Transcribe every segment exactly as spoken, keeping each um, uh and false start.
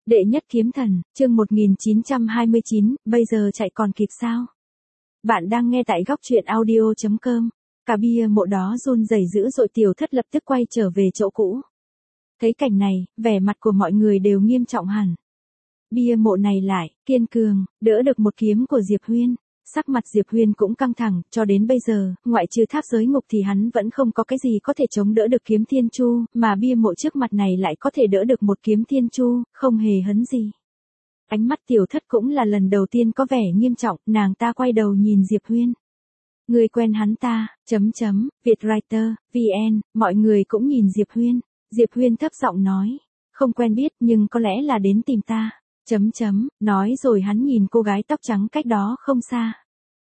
Đệ nhất kiếm thần, chương một nghìn chín trăm hai mươi chín, bây giờ chạy còn kịp sao? Bạn đang nghe tại góc truyện audio chấm com. Cả bia mộ đó run rẩy dữ dội, Tiểu Thất lập tức quay trở về chỗ cũ. Thấy cảnh này, vẻ mặt của mọi người đều nghiêm trọng hẳn. Bia mộ này lại, kiên cường, đỡ được một kiếm của Diệp Huyên. Sắc mặt Diệp Huyên cũng căng thẳng, cho đến bây giờ, ngoại trừ tháp giới ngục thì hắn vẫn không có cái gì có thể chống đỡ được kiếm thiên chu, mà bia mộ trước mặt này lại có thể đỡ được một kiếm thiên chu, không hề hấn gì. Ánh mắt Tiểu Thất cũng là lần đầu tiên có vẻ nghiêm trọng, nàng ta quay đầu nhìn Diệp Huyên. Người quen hắn ta, chấm chấm, Vietwriter, vê en, mọi người cũng nhìn Diệp Huyên. Diệp Huyên thấp giọng nói, không quen biết nhưng có lẽ là đến tìm ta. Chấm chấm, nói rồi hắn nhìn cô gái tóc trắng cách đó không xa.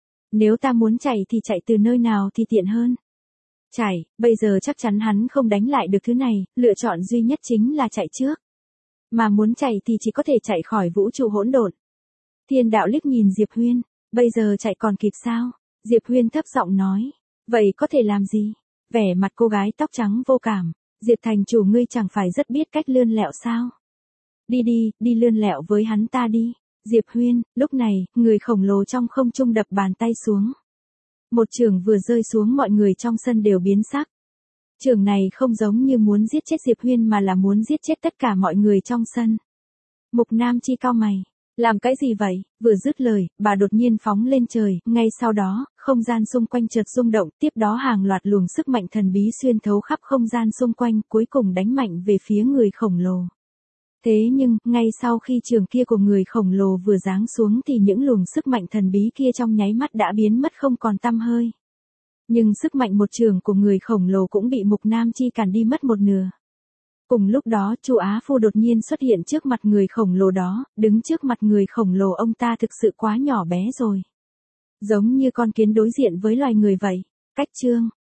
Nếu ta muốn chạy thì chạy từ nơi nào thì tiện hơn. Chạy, bây giờ chắc chắn hắn không đánh lại được thứ này, lựa chọn duy nhất chính là chạy trước. Mà muốn chạy thì chỉ có thể chạy khỏi vũ trụ hỗn độn. Thiên đạo liếc nhìn Diệp Huyên, bây giờ chạy còn kịp sao? Diệp Huyên thấp giọng nói, vậy có thể làm gì? Vẻ mặt cô gái tóc trắng vô cảm, Diệp thành chủ ngươi chẳng phải rất biết cách lươn lẹo sao? Đi đi, đi lươn lẹo với hắn ta đi. Diệp Huyên, lúc này, người khổng lồ trong không trung đập bàn tay xuống. Một chưởng vừa rơi xuống, mọi người trong sân đều biến sắc. Chưởng này không giống như muốn giết chết Diệp Huyên mà là muốn giết chết tất cả mọi người trong sân. Mục Nam Chi cau mày, làm cái gì vậy? Vừa dứt lời, bà đột nhiên phóng lên trời, ngay sau đó, không gian xung quanh chợt rung động, tiếp đó hàng loạt luồng sức mạnh thần bí xuyên thấu khắp không gian xung quanh, cuối cùng đánh mạnh về phía người khổng lồ. Thế nhưng, ngay sau khi trường kia của người khổng lồ vừa giáng xuống thì những luồng sức mạnh thần bí kia trong nháy mắt đã biến mất không còn tăm hơi. Nhưng sức mạnh một trường của người khổng lồ cũng bị Mục Nam Chi cản đi mất một nửa. Cùng lúc đó, Chu Á Phu đột nhiên xuất hiện trước mặt người khổng lồ đó, đứng trước mặt người khổng lồ ông ta thực sự quá nhỏ bé rồi. Giống như con kiến đối diện với loài người vậy. Cách chương,